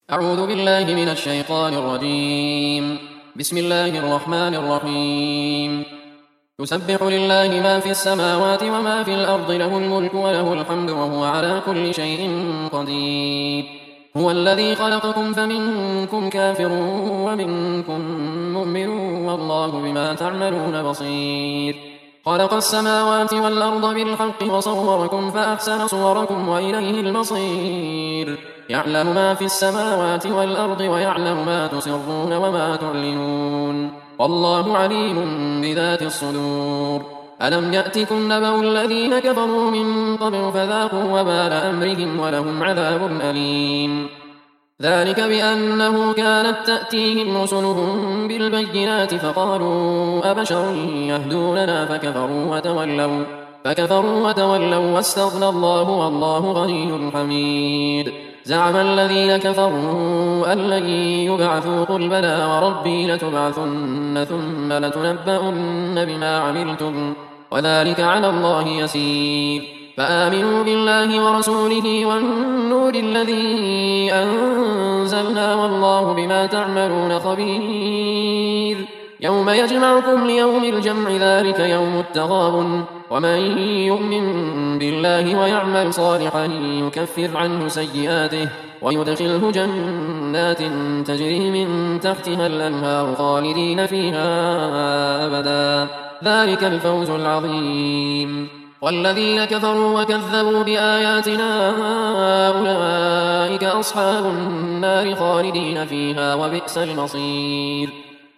أعوذ بالله من الشيطان الرجيم. بسم الله الرحمن الرحيم. يسبح لله ما في السماوات وما في الأرض، له الملك وله الحمد وهو على كل شيء قدير. هو الذي خلقكم فمنكم كافر ومنكم مؤمن والله بما تعملون بصير. خلق السماوات والأرض بالحق وصوركم فأحسن صوركم وإليه المصير. يعلم ما في السماوات والأرض ويعلم ما تسرون وما تعلنون، والله عليم بذات الصدور. ألم يأتكم نبأ الذين كفروا من قبل فذاقوا وبال أمرهم ولهم عذاب أليم. ذلك بأنه كانت تأتيهم رسلهم بالبينات فقالوا أبشر يهدوننا فكفروا وتولوا واستغنى الله والله غني حميد. زعم الذين كفروا أن لن يبعثوا، قل بلى وربي لتبعثن ثم لتنبؤن بما عملتم وذلك على الله يسير. فآمنوا بالله ورسوله والنور الذي أنزلنا والله بما تعملون خبير. يوم يجمعكم ليوم الجمع ذلك يوم التغابن، ومن يؤمن بالله ويعمل صالحا يكفر عنه سيئاته ويدخله جنات تجري من تحتها الأنهار خالدين فيها أبدا، ذلك الفوز العظيم. والذين كفروا وكذبوا بآياتنا أولئك أصحاب النار خالدين فيها وبئس المصير.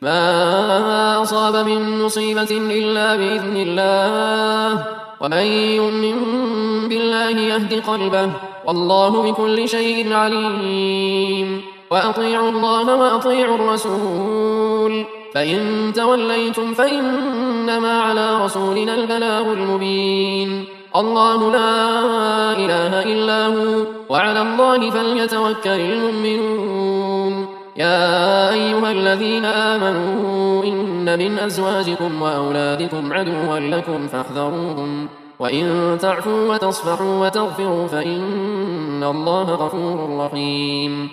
ما أصاب من مصيبة إلا بإذن الله، ومن يؤمن بالله يهد قلبه والله بكل شيء عليم. وأطيعوا الله وأطيعوا الرسول، فإن توليتم فإنما على رسولنا البلاغ المبين. الله لا إله إلا هو وعلى الله فليتوكل المؤمنون. يا أيها الذين آمنوا إن من أزواجكم وأولادكم عدوا لكم فاحذروهم، وإن تعفوا وتصفحوا وتغفروا فإن الله غفور رحيم.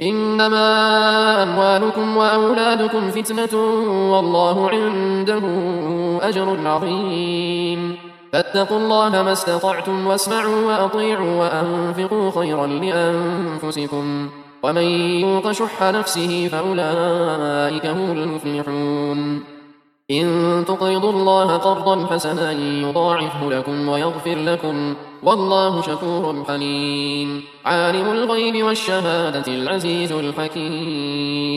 إنما أموالكم وأولادكم فتنة والله عنده أجر عظيم. فاتقوا الله ما استطعتم واسمعوا وأطيعوا وأنفقوا خيرا لأنفسكم، ومن يوق شح نفسه فأولئك هم المفلحون. إن تقرضوا الله قرضا حسنا يضاعفه لكم ويغفر لكم والله شكور حليم. عالم الغيب والشهادة العزيز الحكيم.